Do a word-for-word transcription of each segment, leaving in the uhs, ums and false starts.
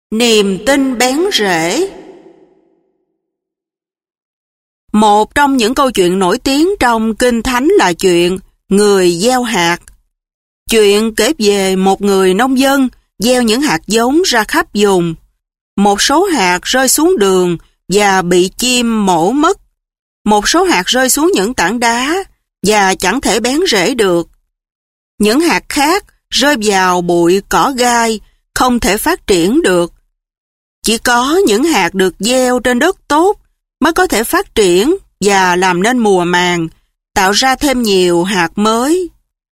Niềm tin bén rễ. Một trong những câu chuyện nổi tiếng trong Kinh Thánh là chuyện người gieo hạt. Chuyện kể về một người nông dân gieo những hạt giống ra khắp vùng. Một số hạt rơi xuống đường và bị chim mổ mất. Một số hạt rơi xuống những tảng đá và chẳng thể bén rễ được. Những hạt khác rơi vào bụi cỏ gai, không thể phát triển được. Chỉ có những hạt được gieo trên đất tốt mới có thể phát triển và làm nên mùa màng, tạo ra thêm nhiều hạt mới.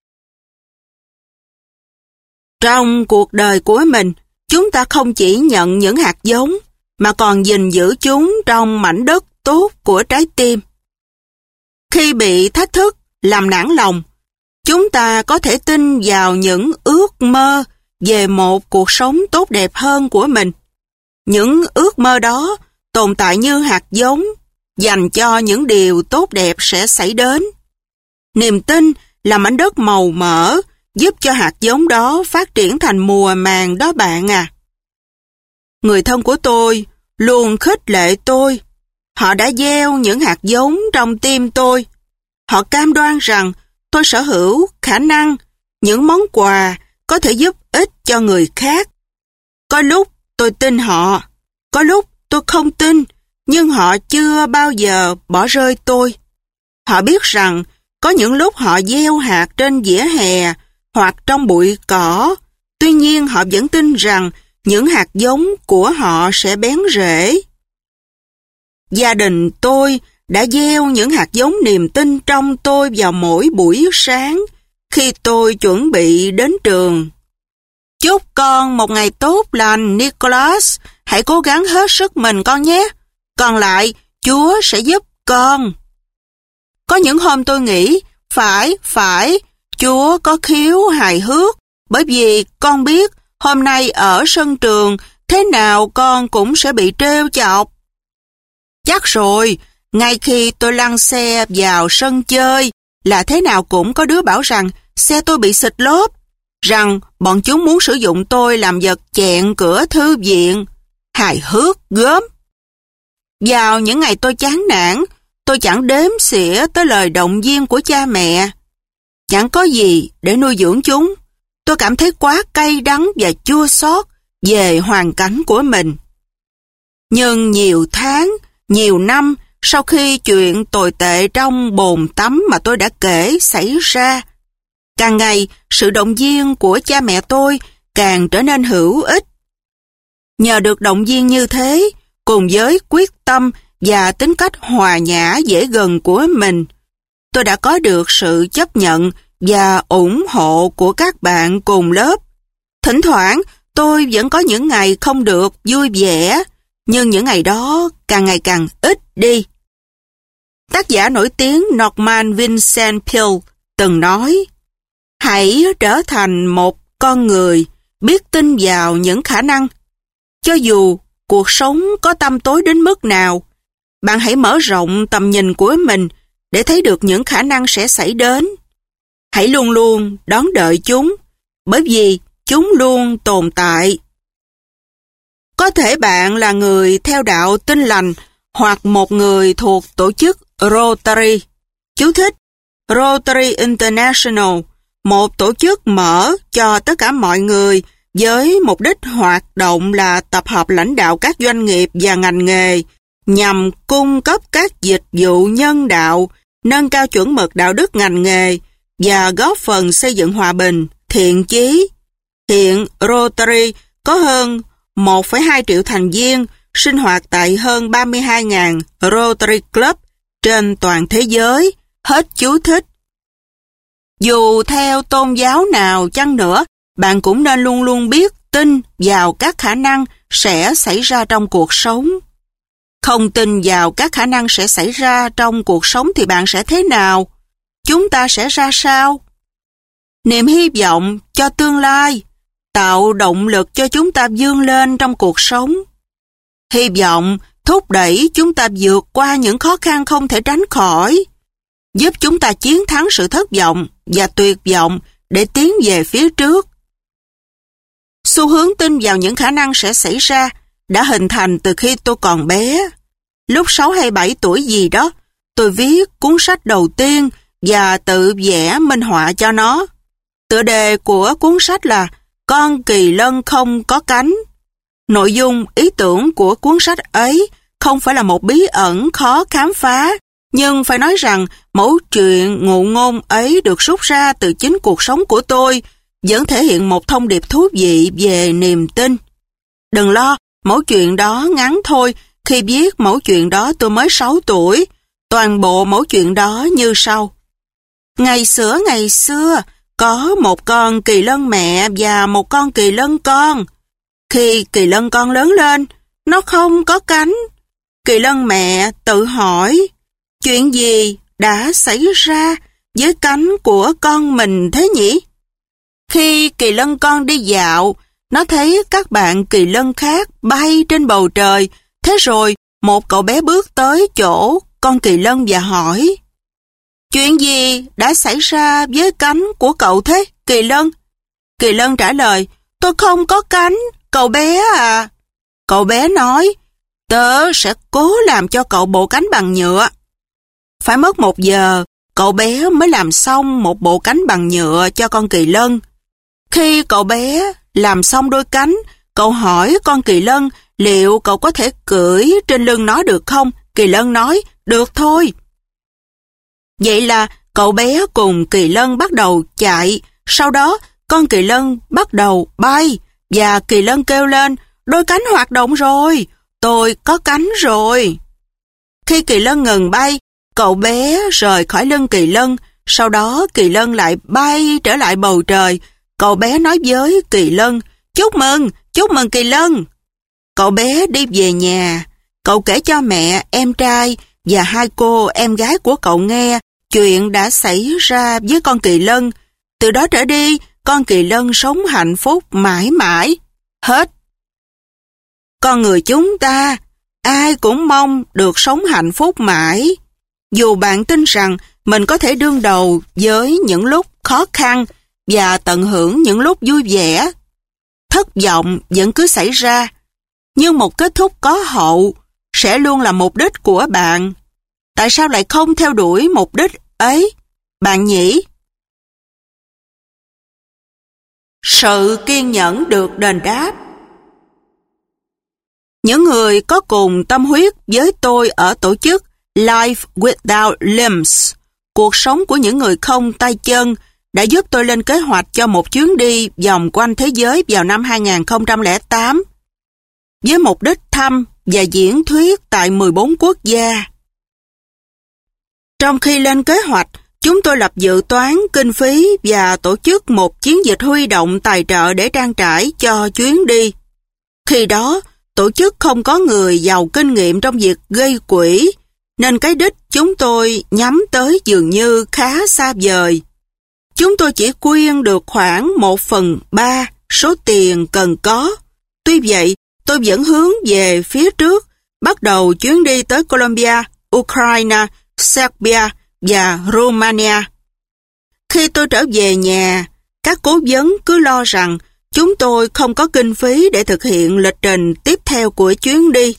Trong cuộc đời của mình, chúng ta không chỉ nhận những hạt giống, mà còn gìn giữ chúng trong mảnh đất tốt của trái tim. Khi bị thách thức, làm nản lòng, chúng ta có thể tin vào những ước mơ về một cuộc sống tốt đẹp hơn của mình. Những ước mơ đó tồn tại như hạt giống, dành cho những điều tốt đẹp sẽ xảy đến. Niềm tin là mảnh đất màu mỡ, giúp cho hạt giống đó phát triển thành mùa màng đó bạn à. Người thân của tôi luôn khích lệ tôi. Họ đã gieo những hạt giống trong tim tôi. Họ cam đoan rằng tôi sở hữu khả năng, những món quà có thể giúp ích cho người khác. Có lúc tôi tin họ, có lúc tôi không tin, nhưng họ chưa bao giờ bỏ rơi tôi. Họ biết rằng có những lúc họ gieo hạt trên vỉa hè hoặc trong bụi cỏ, tuy nhiên họ vẫn tin rằng những hạt giống của họ sẽ bén rễ. Gia đình tôi đã gieo những hạt giống niềm tin trong tôi vào mỗi buổi sáng khi tôi chuẩn bị đến trường. Chúc con một ngày tốt lành, Nicholas. Hãy cố gắng hết sức mình con nhé. Còn lại, Chúa sẽ giúp con. Có những hôm tôi nghĩ, phải, phải, Chúa có khiếu hài hước, bởi vì con biết hôm nay ở sân trường, thế nào con cũng sẽ bị trêu chọc. Chắc rồi, ngay khi tôi lăn xe vào sân chơi, là thế nào cũng có đứa bảo rằng xe tôi bị xịt lốp, rằng bọn chúng muốn sử dụng tôi làm vật chẹn cửa thư viện. Hài hước gớm. Vào những ngày tôi chán nản, tôi chẳng đếm xỉa tới lời động viên của cha mẹ. Chẳng có gì để nuôi dưỡng chúng. Tôi cảm thấy quá cay đắng và chua xót về hoàn cảnh của mình. Nhưng nhiều tháng, nhiều năm sau khi chuyện tồi tệ trong bồn tắm mà tôi đã kể xảy ra, càng ngày sự động viên của cha mẹ tôi càng trở nên hữu ích. Nhờ được động viên như thế, cùng với quyết tâm và tính cách hòa nhã dễ gần của mình, tôi đã có được sự chấp nhận và ủng hộ của các bạn cùng lớp. Thỉnh thoảng, tôi vẫn có những ngày không được vui vẻ, nhưng những ngày đó càng ngày càng ít đi. Tác giả nổi tiếng Norman Vincent Peale từng nói, hãy trở thành một con người biết tin vào những khả năng. Cho dù cuộc sống có tăm tối đến mức nào, bạn hãy mở rộng tầm nhìn của mình để thấy được những khả năng sẽ xảy đến. Hãy luôn luôn đón đợi chúng, bởi vì chúng luôn tồn tại. Có thể bạn là người theo đạo Tin Lành hoặc một người thuộc tổ chức Rotary. Chú thích: Rotary International, một tổ chức mở cho tất cả mọi người với mục đích hoạt động là tập hợp lãnh đạo các doanh nghiệp và ngành nghề nhằm cung cấp các dịch vụ nhân đạo, nâng cao chuẩn mực đạo đức ngành nghề và góp phần xây dựng hòa bình, thiện chí. Hiện Rotary có hơn một phẩy hai triệu thành viên sinh hoạt tại hơn ba mươi hai nghìn Rotary Club trên toàn thế giới. Hết chú thích. Dù theo tôn giáo nào chăng nữa, bạn cũng nên luôn luôn biết tin vào các khả năng sẽ xảy ra trong cuộc sống. Không tin vào các khả năng sẽ xảy ra trong cuộc sống thì bạn sẽ thế nào? Chúng ta sẽ ra sao? Niềm hy vọng cho tương lai tạo động lực cho chúng ta vươn lên trong cuộc sống. Hy vọng thúc đẩy chúng ta vượt qua những khó khăn không thể tránh khỏi, giúp chúng ta chiến thắng sự thất vọng và tuyệt vọng để tiến về phía trước. Xu hướng tin vào những khả năng sẽ xảy ra đã hình thành từ khi tôi còn bé. Lúc sáu hay bảy tuổi gì đó, tôi viết cuốn sách đầu tiên và tự vẽ minh họa cho nó. Tựa đề của cuốn sách là Con kỳ lân không có cánh. Nội dung, ý tưởng của cuốn sách ấy không phải là một bí ẩn khó khám phá, nhưng phải nói rằng mẫu chuyện ngụ ngôn ấy được rút ra từ chính cuộc sống của tôi, vẫn thể hiện một thông điệp thú vị về niềm tin. Đừng lo, mẫu chuyện đó ngắn thôi. Khi viết mẫu chuyện đó tôi mới sáu tuổi. Toàn bộ mẫu chuyện đó như sau. Ngày xưa ngày xưa, có một con kỳ lân mẹ và một con kỳ lân con. Khi kỳ lân con lớn lên, nó không có cánh. Kỳ lân mẹ tự hỏi, chuyện gì đã xảy ra với cánh của con mình thế nhỉ? Khi kỳ lân con đi dạo, nó thấy các bạn kỳ lân khác bay trên bầu trời. Thế rồi, một cậu bé bước tới chỗ con kỳ lân và hỏi, chuyện gì đã xảy ra với cánh của cậu thế, kỳ lân? Kỳ lân trả lời, tôi không có cánh, cậu bé à. Cậu bé nói, tớ sẽ cố làm cho cậu bộ cánh bằng nhựa. Phải mất một giờ, cậu bé mới làm xong một bộ cánh bằng nhựa cho con kỳ lân. Khi cậu bé làm xong đôi cánh, cậu hỏi con kỳ lân liệu cậu có thể cưỡi trên lưng nó được không? Kỳ lân nói, được thôi. Vậy là cậu bé cùng kỳ lân bắt đầu chạy. Sau đó, con kỳ lân bắt đầu bay. Và kỳ lân kêu lên, đôi cánh hoạt động rồi, tôi có cánh rồi. Khi kỳ lân ngừng bay, cậu bé rời khỏi lưng kỳ lân. Sau đó kỳ lân lại bay trở lại bầu trời. Cậu bé nói với kỳ lân, chúc mừng, chúc mừng kỳ lân. Cậu bé đi về nhà. Cậu kể cho mẹ, em trai và hai cô em gái của cậu nghe chuyện đã xảy ra với con kỳ lân. Từ đó trở đi, con kỳ lân sống hạnh phúc mãi mãi. Hết. Con người chúng ta, ai cũng mong được sống hạnh phúc mãi. Dù bạn tin rằng mình có thể đương đầu với những lúc khó khăn và tận hưởng những lúc vui vẻ, thất vọng vẫn cứ xảy ra. Nhưng một kết thúc có hậu sẽ luôn là mục đích của bạn. Tại sao lại không theo đuổi mục đích ấy, bạn nhỉ? Sự kiên nhẫn được đền đáp. Những người có cùng tâm huyết với tôi ở tổ chức Life Without Limbs, cuộc sống của những người không tay chân, đã giúp tôi lên kế hoạch cho một chuyến đi vòng quanh thế giới vào năm hai nghìn không trăm lẻ tám, với mục đích thăm và diễn thuyết tại mười bốn quốc gia. Trong khi lên kế hoạch, chúng tôi lập dự toán, kinh phí và tổ chức một chiến dịch huy động tài trợ để trang trải cho chuyến đi. Khi đó, tổ chức không có người giàu kinh nghiệm trong việc gây quỹ, nên cái đích chúng tôi nhắm tới dường như khá xa vời. Chúng tôi chỉ quyên được khoảng một phần ba số tiền cần có. Tuy vậy, tôi vẫn hướng về phía trước, bắt đầu chuyến đi tới Colombia, Ukraine, Serbia và Romania. Khi tôi trở về nhà, các cố vấn cứ lo rằng chúng tôi không có kinh phí để thực hiện lịch trình tiếp theo của chuyến đi.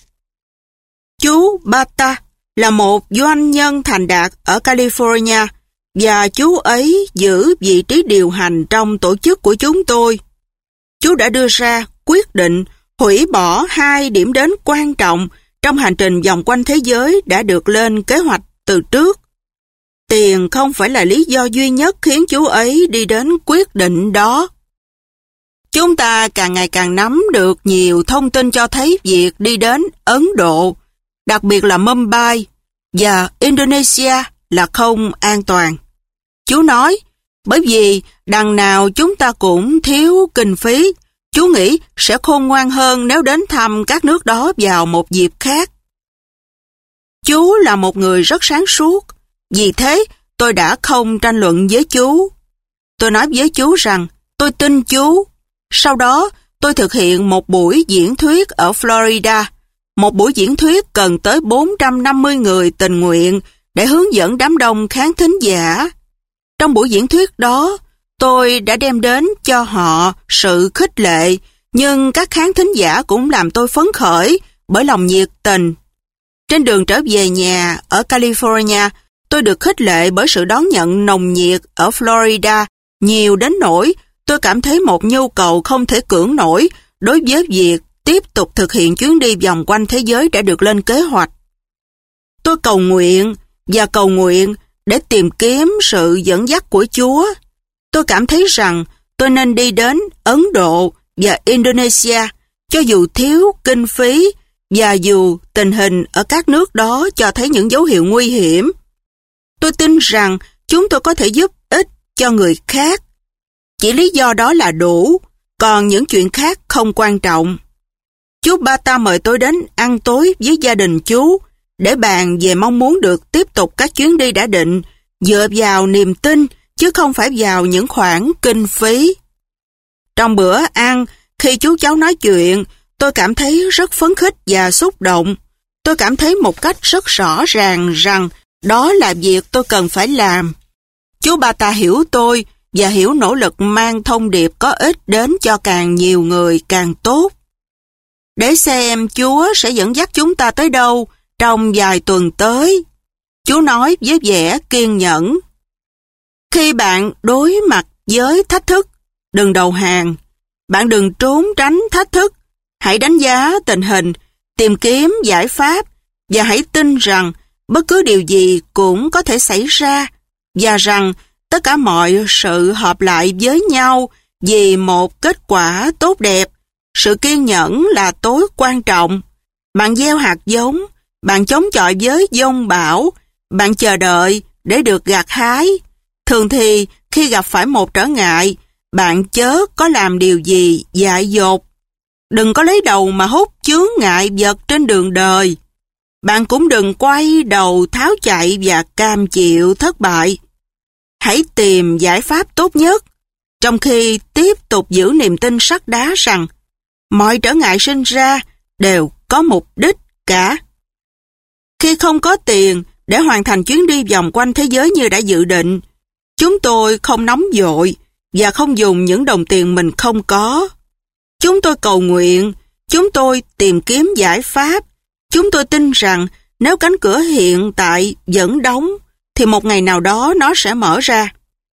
Chú Bata là một doanh nhân thành đạt ở California và chú ấy giữ vị trí điều hành trong tổ chức của chúng tôi. Chú đã đưa ra quyết định hủy bỏ hai điểm đến quan trọng trong hành trình vòng quanh thế giới đã được lên kế hoạch từ trước. Tiền không phải là lý do duy nhất khiến chú ấy đi đến quyết định đó. Chúng ta càng ngày càng nắm được nhiều thông tin cho thấy việc đi đến Ấn Độ, đặc biệt là Mumbai và Indonesia là không an toàn. Chú nói, bởi vì đằng nào chúng ta cũng thiếu kinh phí, chú nghĩ sẽ khôn ngoan hơn nếu đến thăm các nước đó vào một dịp khác. Chú là một người rất sáng suốt, vì thế tôi đã không tranh luận với chú. Tôi nói với chú rằng tôi tin chú. Sau đó tôi thực hiện một buổi diễn thuyết ở Florida. Một buổi diễn thuyết cần tới bốn trăm năm mươi người tình nguyện để hướng dẫn đám đông khán thính giả. Trong buổi diễn thuyết đó, tôi đã đem đến cho họ sự khích lệ, Nhưng các khán thính giả cũng làm tôi phấn khởi bởi lòng nhiệt tình. Trên đường trở về nhà ở California, tôi được khích lệ bởi sự đón nhận nồng nhiệt ở Florida, nhiều đến nỗi tôi cảm thấy một nhu cầu không thể cưỡng nổi đối với việc tiếp tục thực hiện chuyến đi vòng quanh thế giới đã được lên kế hoạch. Tôi cầu nguyện và cầu nguyện để tìm kiếm sự dẫn dắt của Chúa. Tôi cảm thấy rằng tôi nên đi đến Ấn Độ và Indonesia, cho dù thiếu kinh phí và dù tình hình ở các nước đó cho thấy những dấu hiệu nguy hiểm. Tôi tin rằng chúng tôi có thể giúp ích cho người khác. Chỉ lý do đó là đủ, còn những chuyện khác không quan trọng. Chú Bata mời tôi đến ăn tối với gia đình chú để bàn về mong muốn được tiếp tục các chuyến đi đã định, dựa vào niềm tin chứ không phải vào những khoản kinh phí. Trong bữa ăn, khi chú cháu nói chuyện, tôi cảm thấy rất phấn khích và xúc động. Tôi cảm thấy một cách rất rõ ràng rằng đó là việc tôi cần phải làm. Chú Bata hiểu tôi và hiểu nỗ lực mang thông điệp có ích đến cho càng nhiều người càng tốt. Để xem Chúa sẽ dẫn dắt chúng ta tới đâu trong vài tuần tới. Chú nói với vẻ kiên nhẫn. Khi bạn đối mặt với thách thức, đừng đầu hàng. Bạn đừng trốn tránh thách thức. Hãy đánh giá tình hình, tìm kiếm giải pháp và hãy tin rằng bất cứ điều gì cũng có thể xảy ra và rằng tất cả mọi sự hợp lại với nhau vì một kết quả tốt đẹp. Sự kiên nhẫn là tối quan trọng. Bạn gieo hạt giống, bạn chống chọi với giông bão, bạn chờ đợi để được gặt hái. Thường thì khi gặp phải một trở ngại, bạn chớ có làm điều gì dại dột. Đừng có lấy đầu mà hút chướng ngại vật trên đường đời. Bạn cũng đừng quay đầu tháo chạy và cam chịu thất bại. Hãy tìm giải pháp tốt nhất, trong khi tiếp tục giữ niềm tin sắt đá rằng mọi trở ngại sinh ra đều có mục đích cả. Khi không có tiền để hoàn thành chuyến đi vòng quanh thế giới như đã dự định, chúng tôi không nóng vội và không dùng những đồng tiền mình không có. Chúng tôi cầu nguyện, chúng tôi tìm kiếm giải pháp. Chúng tôi tin rằng nếu cánh cửa hiện tại vẫn đóng, thì một ngày nào đó nó sẽ mở ra.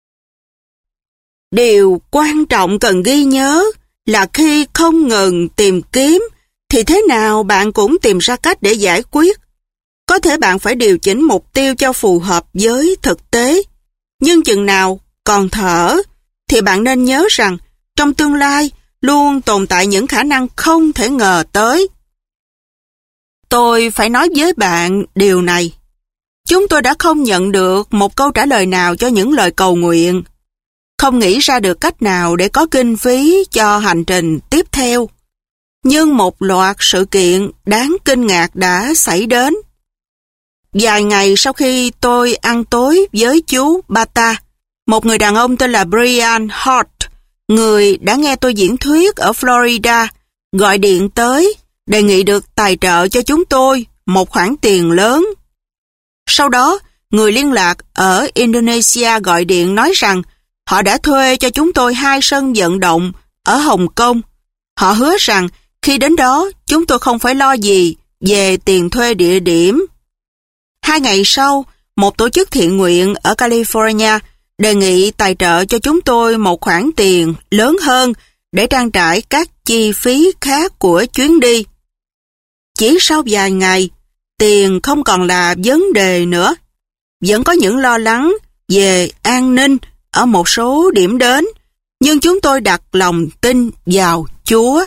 Điều quan trọng cần ghi nhớ là khi không ngừng tìm kiếm, thì thế nào bạn cũng tìm ra cách để giải quyết. Có thể bạn phải điều chỉnh mục tiêu cho phù hợp với thực tế. Nhưng chừng nào còn thở, thì bạn nên nhớ rằng trong tương lai luôn tồn tại những khả năng không thể ngờ tới. Tôi phải nói với bạn điều này. Chúng tôi đã không nhận được một câu trả lời nào cho những lời cầu nguyện. Không nghĩ ra được cách nào để có kinh phí cho hành trình tiếp theo. Nhưng một loạt sự kiện đáng kinh ngạc đã xảy đến. Vài ngày sau khi tôi ăn tối với chú Bata, một người đàn ông tên là Brian Hart, người đã nghe tôi diễn thuyết ở Florida, gọi điện tới, đề nghị được tài trợ cho chúng tôi một khoản tiền lớn. Sau đó, người liên lạc ở Indonesia gọi điện nói rằng họ đã thuê cho chúng tôi hai sân vận động ở Hồng Kông. Họ hứa rằng khi đến đó, chúng tôi không phải lo gì về tiền thuê địa điểm. Hai ngày sau, một tổ chức thiện nguyện ở California đề nghị tài trợ cho chúng tôi một khoản tiền lớn hơn để trang trải các chi phí khác của chuyến đi. Chỉ sau vài ngày, tiền không còn là vấn đề nữa. Vẫn có những lo lắng về an ninh ở một số điểm đến, nhưng chúng tôi đặt lòng tin vào Chúa.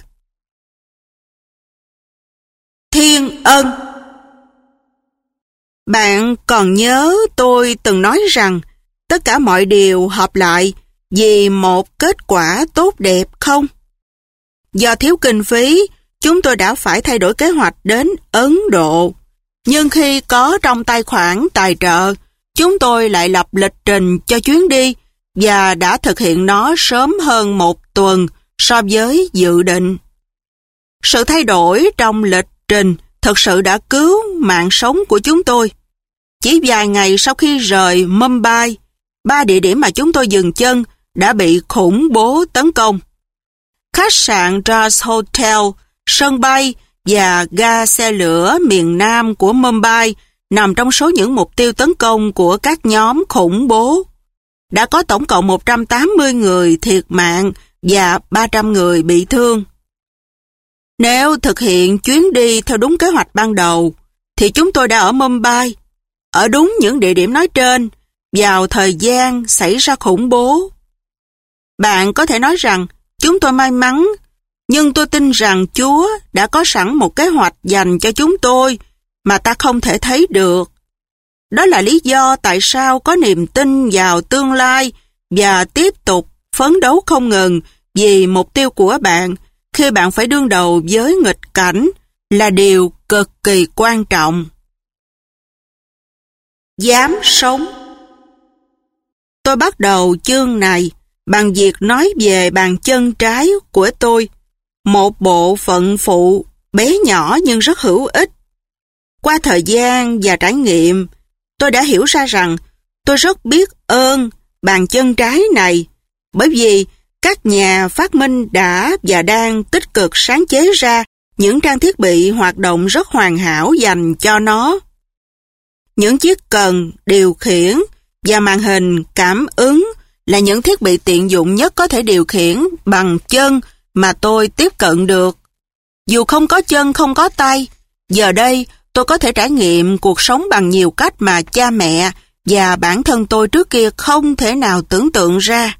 Thiên ân. Bạn còn nhớ tôi từng nói rằng tất cả mọi điều hợp lại vì một kết quả tốt đẹp không? Do thiếu kinh phí, chúng tôi đã phải thay đổi kế hoạch đến Ấn Độ. Nhưng khi có trong tay khoản tài trợ, chúng tôi lại lập lịch trình cho chuyến đi và đã thực hiện nó sớm hơn một tuần so với dự định. Sự thay đổi trong lịch trình thực sự đã cứu mạng sống của chúng tôi. Chỉ vài ngày sau khi rời Mumbai, ba địa điểm mà chúng tôi dừng chân đã bị khủng bố tấn công. Khách sạn Raj Hotel, sân bay và ga xe lửa miền Nam của Mumbai nằm trong số những mục tiêu tấn công của các nhóm khủng bố. Đã có tổng cộng một trăm tám mươi người thiệt mạng và ba trăm người bị thương. Nếu thực hiện chuyến đi theo đúng kế hoạch ban đầu, thì chúng tôi đã ở Mumbai, ở đúng những địa điểm nói trên, vào thời gian xảy ra khủng bố. Bạn có thể nói rằng chúng tôi may mắn, nhưng tôi tin rằng Chúa đã có sẵn một kế hoạch dành cho chúng tôi mà ta không thể thấy được. Đó là lý do tại sao có niềm tin vào tương lai và tiếp tục phấn đấu không ngừng vì mục tiêu của bạn khi bạn phải đương đầu với nghịch cảnh là điều cực kỳ quan trọng. Dám sống. Tôi bắt đầu chương này bằng việc nói về bàn chân trái của tôi, một bộ phận phụ bé nhỏ nhưng rất hữu ích. Qua thời gian và trải nghiệm, tôi đã hiểu ra rằng tôi rất biết ơn bàn chân trái này, bởi vì các nhà phát minh đã và đang tích cực sáng chế ra những trang thiết bị hoạt động rất hoàn hảo dành cho nó. Những chiếc cần, điều khiển và màn hình cảm ứng là những thiết bị tiện dụng nhất có thể điều khiển bằng chân mà tôi tiếp cận được. Dù không có chân, không có tay, giờ đây tôi có thể trải nghiệm cuộc sống bằng nhiều cách mà cha mẹ và bản thân tôi trước kia không thể nào tưởng tượng ra.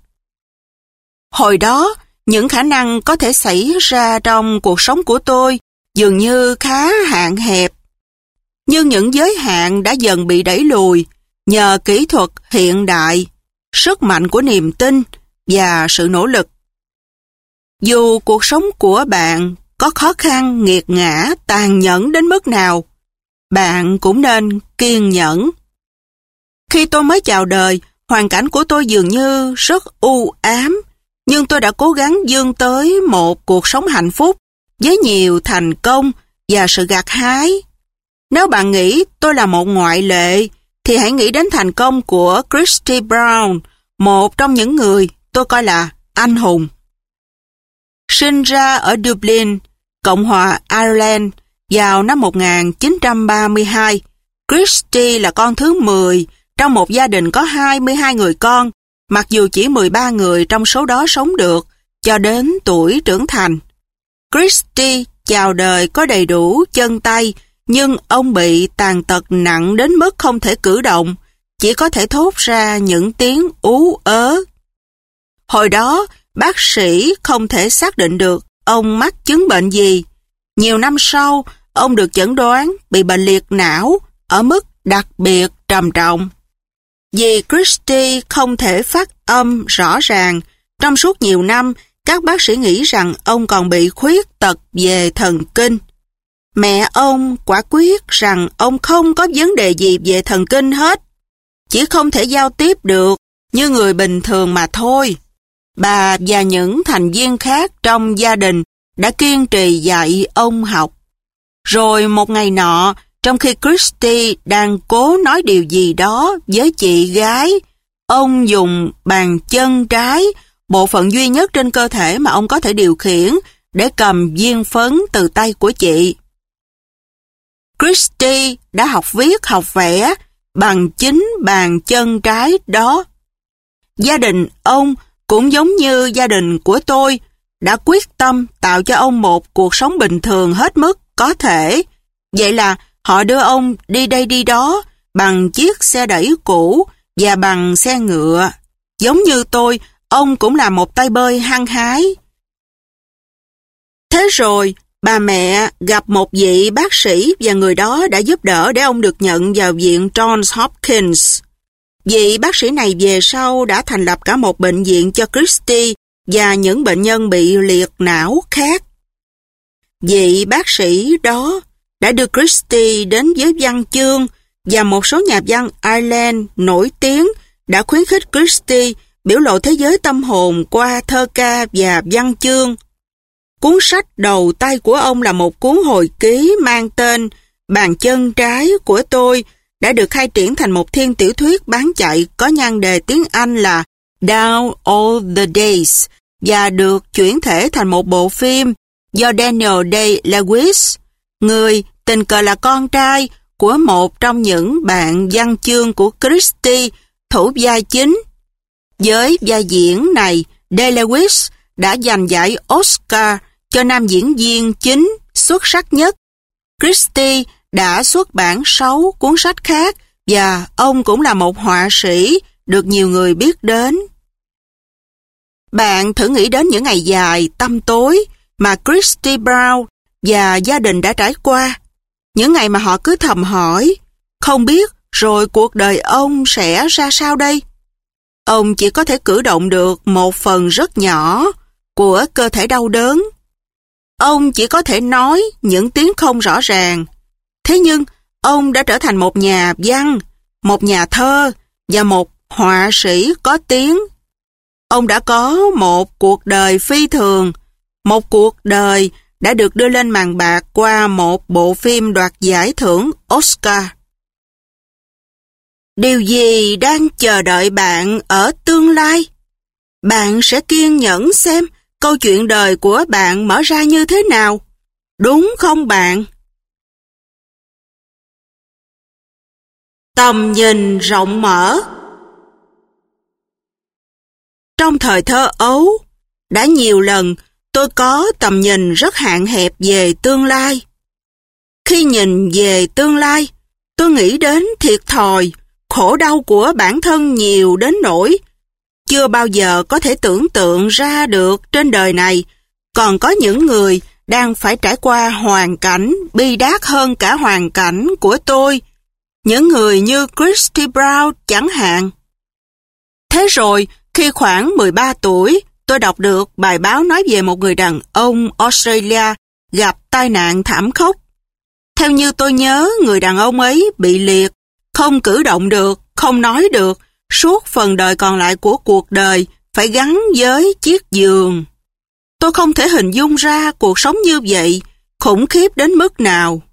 Hồi đó, những khả năng có thể xảy ra trong cuộc sống của tôi dường như khá hạn hẹp. Nhưng những giới hạn đã dần bị đẩy lùi nhờ kỹ thuật hiện đại, sức mạnh của niềm tin và sự nỗ lực. Dù cuộc sống của bạn có khó khăn, nghiệt ngã, tàn nhẫn đến mức nào, bạn cũng nên kiên nhẫn. Khi tôi mới chào đời, hoàn cảnh của tôi dường như rất u ám, nhưng tôi đã cố gắng vươn tới một cuộc sống hạnh phúc với nhiều thành công và sự gặt hái. Nếu bạn nghĩ tôi là một ngoại lệ, thì hãy nghĩ đến thành công của Christy Brown, một trong những người tôi coi là anh hùng. Sinh ra ở Dublin, Cộng hòa Ireland vào năm một nghìn chín trăm ba mươi hai, Christy là con thứ mười trong một gia đình có hai mươi hai người con, mặc dù chỉ mười ba người trong số đó sống được cho đến tuổi trưởng thành. Christy chào đời có đầy đủ chân tay, nhưng ông bị tàn tật nặng đến mức không thể cử động, chỉ có thể thốt ra những tiếng ú ớ. Hồi đó, bác sĩ không thể xác định được ông mắc chứng bệnh gì. Nhiều năm sau, ông được chẩn đoán bị bệnh liệt não ở mức đặc biệt trầm trọng. Vì Christy không thể phát âm rõ ràng, trong suốt nhiều năm, các bác sĩ nghĩ rằng ông còn bị khuyết tật về thần kinh. Mẹ ông quả quyết rằng ông không có vấn đề gì về thần kinh hết, chỉ không thể giao tiếp được như người bình thường mà thôi. Bà và những thành viên khác trong gia đình đã kiên trì dạy ông học. Rồi một ngày nọ, trong khi Christy đang cố nói điều gì đó với chị gái, ông dùng bàn chân trái, bộ phận duy nhất trên cơ thể mà ông có thể điều khiển, để cầm viên phấn từ tay của chị. Christy đã học viết, học vẽ bằng chính bàn chân trái đó. Gia đình ông cũng giống như gia đình của tôi, đã quyết tâm tạo cho ông một cuộc sống bình thường hết mức có thể. Vậy là họ đưa ông đi đây đi đó bằng chiếc xe đẩy cũ và bằng xe ngựa. Giống như tôi, ông cũng là một tay bơi hăng hái. Thế rồi, bà mẹ gặp một vị bác sĩ và người đó đã giúp đỡ để ông được nhận vào viện Johns Hopkins. Vị bác sĩ này về sau đã thành lập cả một bệnh viện cho Christy và những bệnh nhân bị liệt não khác. Vị bác sĩ đó đã đưa Christy đến với văn chương, và một số nhà văn Ireland nổi tiếng đã khuyến khích Christy biểu lộ thế giới tâm hồn qua thơ ca và văn chương. Cuốn sách đầu tay của ông là một cuốn hồi ký mang tên Bàn chân trái của tôi, đã được khai triển thành một thiên tiểu thuyết bán chạy có nhan đề tiếng Anh là Down All the Days, và được chuyển thể thành một bộ phim do Daniel Day-Lewis, người tình cờ là con trai của một trong những bạn văn chương của Christie, thủ vai chính. Với vai diễn này, Day-Lewis đã giành giải Oscar cho nam diễn viên chính xuất sắc nhất. Christie đã xuất bản sáu cuốn sách khác và ông cũng là một họa sĩ được nhiều người biết đến. Bạn thử nghĩ đến những ngày dài, tăm tối mà Christie Brown và gia đình đã trải qua. Những ngày mà họ cứ thầm hỏi, không biết rồi cuộc đời ông sẽ ra sao đây? Ông chỉ có thể cử động được một phần rất nhỏ của cơ thể đau đớn. Ông chỉ có thể nói những tiếng không rõ ràng. Thế nhưng, ông đã trở thành một nhà văn, một nhà thơ và một họa sĩ có tiếng. Ông đã có một cuộc đời phi thường, một cuộc đời đã được đưa lên màn bạc qua một bộ phim đoạt giải thưởng Oscar. Điều gì đang chờ đợi bạn ở tương lai? Bạn sẽ kiên nhẫn xem câu chuyện đời của bạn mở ra như thế nào. Đúng không bạn? Tầm nhìn rộng mở. Trong thời thơ ấu, đã nhiều lần tôi có tầm nhìn rất hạn hẹp về tương lai. Khi nhìn về tương lai, tôi nghĩ đến thiệt thòi, khổ đau của bản thân nhiều đến nỗi chưa bao giờ có thể tưởng tượng ra được trên đời này còn có những người đang phải trải qua hoàn cảnh bi đát hơn cả hoàn cảnh của tôi. Những người như Christie Brown chẳng hạn. Thế rồi, khi khoảng mười ba tuổi, tôi đọc được bài báo nói về một người đàn ông Australia gặp tai nạn thảm khốc. Theo như tôi nhớ, người đàn ông ấy bị liệt, không cử động được, không nói được, suốt phần đời còn lại của cuộc đời phải gắn với chiếc giường. Tôi không thể hình dung ra cuộc sống như vậy, khủng khiếp đến mức nào.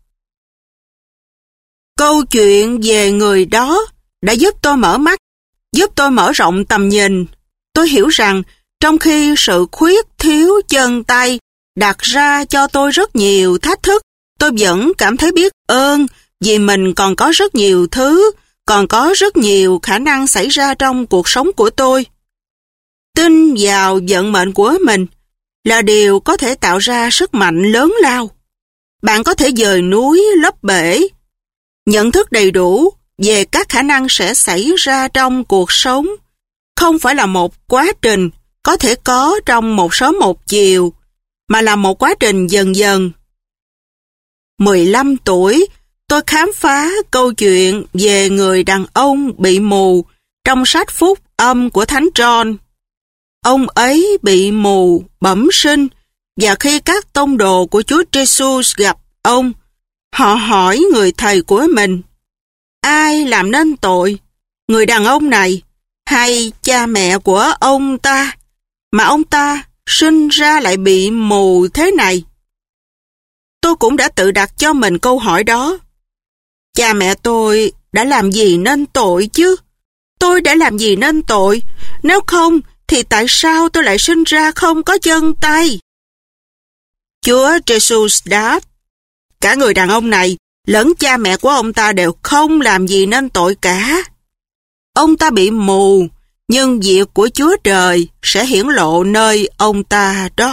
Câu chuyện về người đó đã giúp tôi mở mắt, giúp tôi mở rộng tầm nhìn. Tôi hiểu rằng trong khi sự khuyết thiếu chân tay đặt ra cho tôi rất nhiều thách thức, tôi vẫn cảm thấy biết ơn vì mình còn có rất nhiều thứ, còn có rất nhiều khả năng xảy ra trong cuộc sống của tôi. Tin vào vận mệnh của mình là điều có thể tạo ra sức mạnh lớn lao. Bạn có thể dời núi, lấp bể. Nhận thức đầy đủ về các khả năng sẽ xảy ra trong cuộc sống không phải là một quá trình có thể có trong một sớm một chiều, mà là một quá trình dần dần. mười lăm tuổi, tôi khám phá câu chuyện về người đàn ông bị mù trong sách phúc âm của Thánh John. Ông ấy bị mù bẩm sinh, và khi các tông đồ của Chúa Giêsu gặp ông, họ hỏi người thầy của mình, ai làm nên tội, người đàn ông này hay cha mẹ của ông ta, mà ông ta sinh ra lại bị mù thế này? Tôi cũng đã tự đặt cho mình câu hỏi đó. Cha mẹ tôi đã làm gì nên tội chứ? Tôi đã làm gì nên tội? Nếu không, thì tại sao tôi lại sinh ra không có chân tay? Chúa Giêsu đáp, cả người đàn ông này lẫn cha mẹ của ông ta đều không làm gì nên tội cả. Ông ta bị mù, nhưng việc của Chúa Trời sẽ hiển lộ nơi ông ta đó.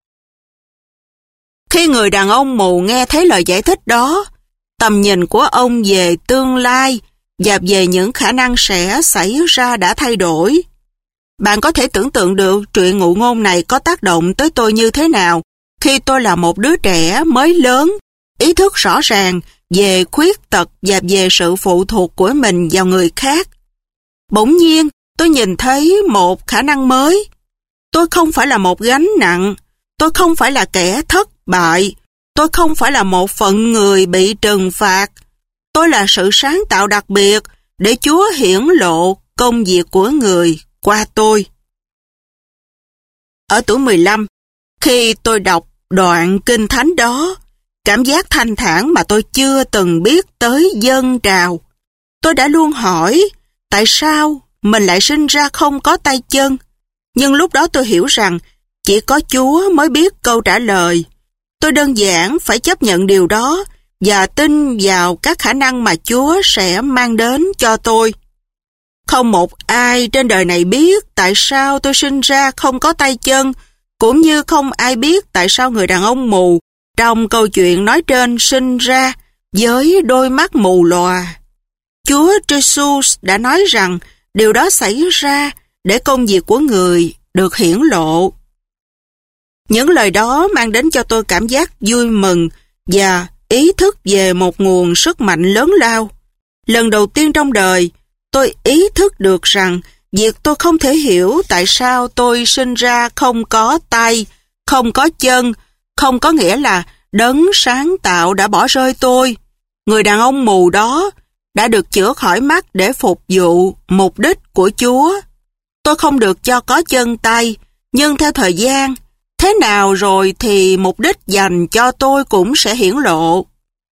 Khi người đàn ông mù nghe thấy lời giải thích đó, tầm nhìn của ông về tương lai và về những khả năng sẽ xảy ra đã thay đổi. Bạn có thể tưởng tượng được truyện ngụ ngôn này có tác động tới tôi như thế nào khi tôi là một đứa trẻ mới lớn, ý thức rõ ràng về khuyết tật và về sự phụ thuộc của mình vào người khác. Bỗng nhiên, tôi nhìn thấy một khả năng mới. Tôi không phải là một gánh nặng, tôi không phải là kẻ thất bại, tôi không phải là một phận người bị trừng phạt. Tôi là sự sáng tạo đặc biệt để Chúa hiển lộ công việc của người qua tôi. Ở tuổi mười lăm, khi tôi đọc đoạn kinh thánh đó, cảm giác thanh thản mà tôi chưa từng biết tới dâng trào. Tôi đã luôn hỏi, tại sao mình lại sinh ra không có tay chân? Nhưng lúc đó tôi hiểu rằng, Chỉ có Chúa mới biết câu trả lời. Tôi đơn giản phải chấp nhận điều đó và tin vào các khả năng mà Chúa sẽ mang đến cho tôi. Không một ai trên đời này biết tại sao tôi sinh ra không có tay chân, cũng như không ai biết tại sao người đàn ông mù trong câu chuyện nói trên sinh ra với đôi mắt mù lòa. Chúa Jesus đã nói rằng điều đó xảy ra để công việc của người được hiển lộ. Những lời đó mang đến cho tôi cảm giác vui mừng và ý thức về một nguồn sức mạnh lớn lao. Lần đầu tiên trong đời, tôi ý thức được rằng việc tôi không thể hiểu tại sao tôi sinh ra không có tay, không có chân, không có nghĩa là đấng sáng tạo đã bỏ rơi tôi. Người đàn ông mù đó đã được chữa khỏi mắt để phục vụ mục đích của Chúa. Tôi không được cho có chân tay, nhưng theo thời gian, thế nào rồi thì mục đích dành cho tôi cũng sẽ hiển lộ.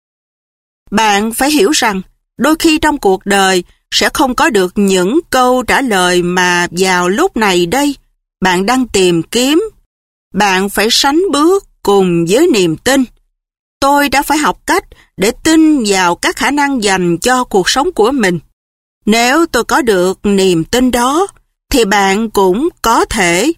Bạn phải hiểu rằng, đôi khi trong cuộc đời sẽ không có được những câu trả lời mà vào lúc này đây bạn đang tìm kiếm. Bạn phải sánh bước cùng với niềm tin. Tôi đã phải học cách để tin vào các khả năng dành cho cuộc sống của mình. Nếu tôi có được niềm tin đó, thì bạn cũng có thể.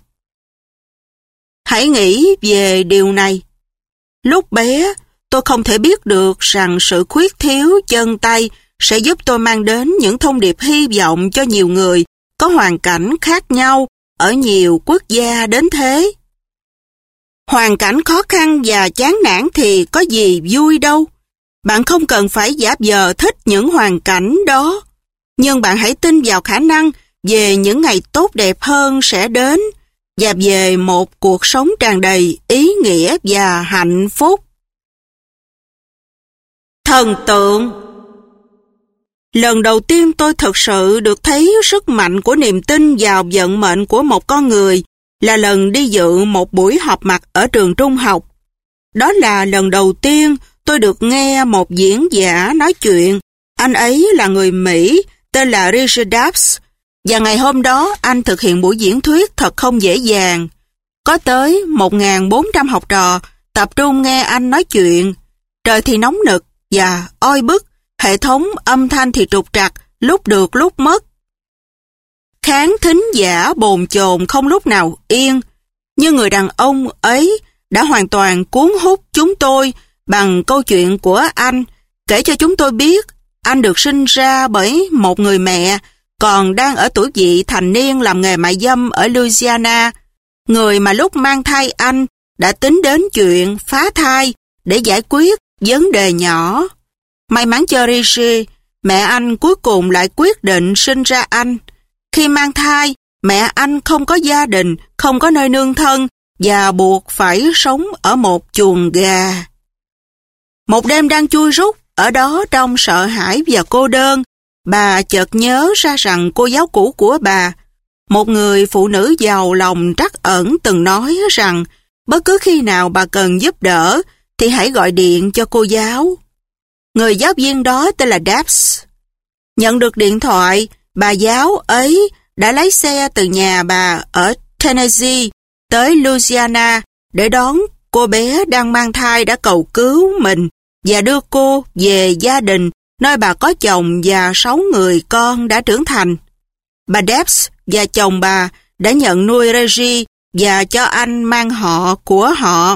Hãy nghĩ về điều này. Lúc bé, tôi không thể biết được rằng sự khuyết thiếu chân tay sẽ giúp tôi mang đến những thông điệp hy vọng cho nhiều người có hoàn cảnh khác nhau ở nhiều quốc gia đến thế. Hoàn cảnh khó khăn và chán nản thì có gì vui đâu. Bạn không cần phải giả vờ thích những hoàn cảnh đó. Nhưng bạn hãy tin vào khả năng về những ngày tốt đẹp hơn sẽ đến và về một cuộc sống tràn đầy ý nghĩa và hạnh phúc. Thần tượng. Lần đầu tiên tôi thực sự được thấy sức mạnh của niềm tin vào vận mệnh của một con người là lần đi dự một buổi họp mặt ở trường trung học. Đó là lần đầu tiên tôi được nghe một diễn giả nói chuyện. Anh ấy là người Mỹ, tên là Richard Dabbs, và ngày hôm đó anh thực hiện buổi diễn thuyết thật không dễ dàng. Có tới một nghìn bốn trăm học trò tập trung nghe anh nói chuyện. Trời thì nóng nực và oi bức, hệ thống âm thanh thì trục trặc, lúc được lúc mất. Khán thính giả bồn chồn không lúc nào yên, nhưng người đàn ông ấy đã hoàn toàn cuốn hút chúng tôi bằng câu chuyện của anh, kể cho chúng tôi biết anh được sinh ra bởi một người mẹ còn đang ở tuổi vị thành niên làm nghề mại dâm ở Louisiana, người mà lúc mang thai anh đã tính đến chuyện phá thai để giải quyết vấn đề nhỏ. May mắn cho Richie, mẹ anh cuối cùng lại quyết định sinh ra anh. Khi mang thai, mẹ anh không có gia đình, không có nơi nương thân và buộc phải sống ở một chuồng gà. Một đêm đang chui rút ở đó trong sợ hãi và cô đơn, bà chợt nhớ ra rằng cô giáo cũ của bà, một người phụ nữ giàu lòng trắc ẩn, từng nói rằng bất cứ khi nào bà cần giúp đỡ thì hãy gọi điện cho cô giáo. Người giáo viên đó tên là Dabbs. Nhận được điện thoại, bà giáo ấy đã lái xe từ nhà bà ở Tennessee tới Louisiana để đón cô bé đang mang thai đã cầu cứu mình và đưa cô về gia đình nơi bà có chồng và sáu người con đã trưởng thành. Bà Dabbs và chồng bà đã nhận nuôi Reggie và cho anh mang họ của họ.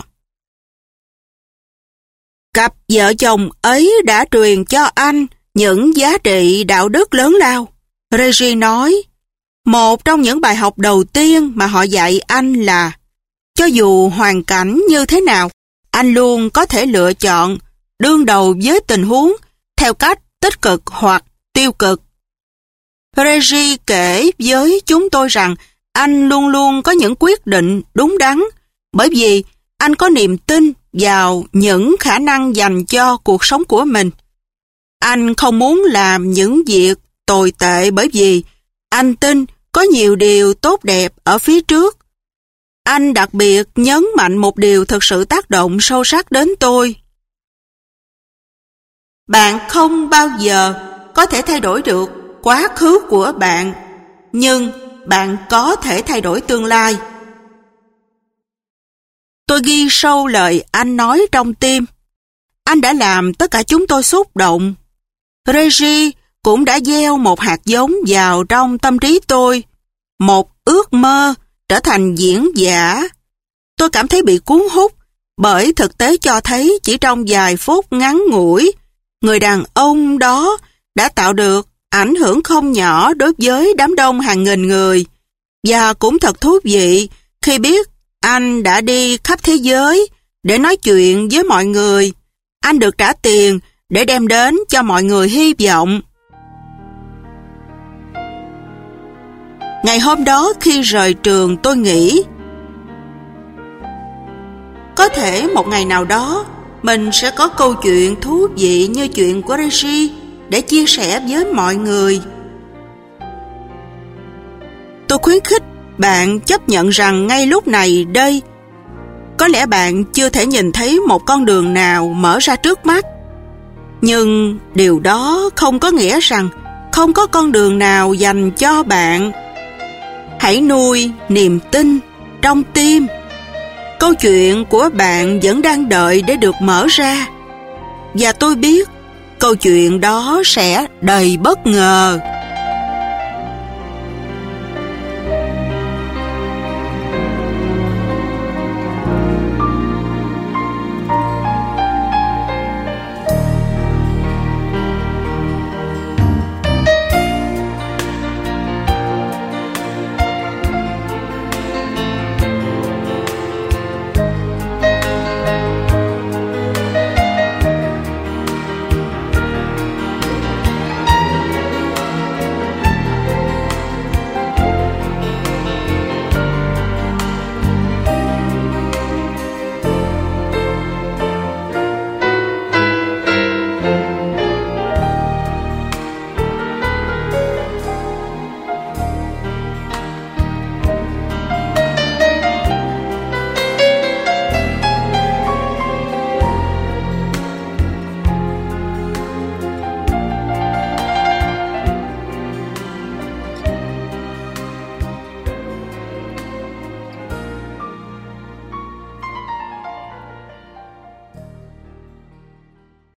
Cặp vợ chồng ấy đã truyền cho anh những giá trị đạo đức lớn lao. Reggie nói, một trong những bài học đầu tiên mà họ dạy anh là cho dù hoàn cảnh như thế nào, anh luôn có thể lựa chọn đương đầu với tình huống theo cách tích cực hoặc tiêu cực. Reggie kể với chúng tôi rằng anh luôn luôn có những quyết định đúng đắn bởi vì anh có niềm tin vào những khả năng dành cho cuộc sống của mình. Anh không muốn làm những việc tồi tệ bởi vì anh tin có nhiều điều tốt đẹp ở phía trước. Anh đặc biệt nhấn mạnh một điều thực sự tác động sâu sắc đến tôi. Bạn không bao giờ có thể thay đổi được quá khứ của bạn, nhưng bạn có thể thay đổi tương lai. Tôi ghi sâu lời anh nói trong tim. Anh đã làm tất cả chúng tôi xúc động. Reggie cũng đã gieo một hạt giống vào trong tâm trí tôi. Một ước mơ trở thành diễn giả. Tôi cảm thấy bị cuốn hút bởi thực tế cho thấy chỉ trong vài phút ngắn ngủi, người đàn ông đó đã tạo được ảnh hưởng không nhỏ đối với đám đông hàng nghìn người. Và cũng thật thú vị khi biết anh đã đi khắp thế giới để nói chuyện với mọi người. Anh được trả tiền để đem đến cho mọi người hy vọng. Ngày hôm đó khi rời trường tôi nghĩ, có thể một ngày nào đó mình sẽ có câu chuyện thú vị như chuyện của Reggie để chia sẻ với mọi người. Tôi khuyến khích bạn chấp nhận rằng ngay lúc này đây, có lẽ bạn chưa thể nhìn thấy một con đường nào mở ra trước mắt. Nhưng điều đó không có nghĩa rằng không có con đường nào dành cho bạn. Hãy nuôi niềm tin trong tim. Câu chuyện của bạn vẫn đang đợi để được mở ra. Và tôi biết câu chuyện đó sẽ đầy bất ngờ.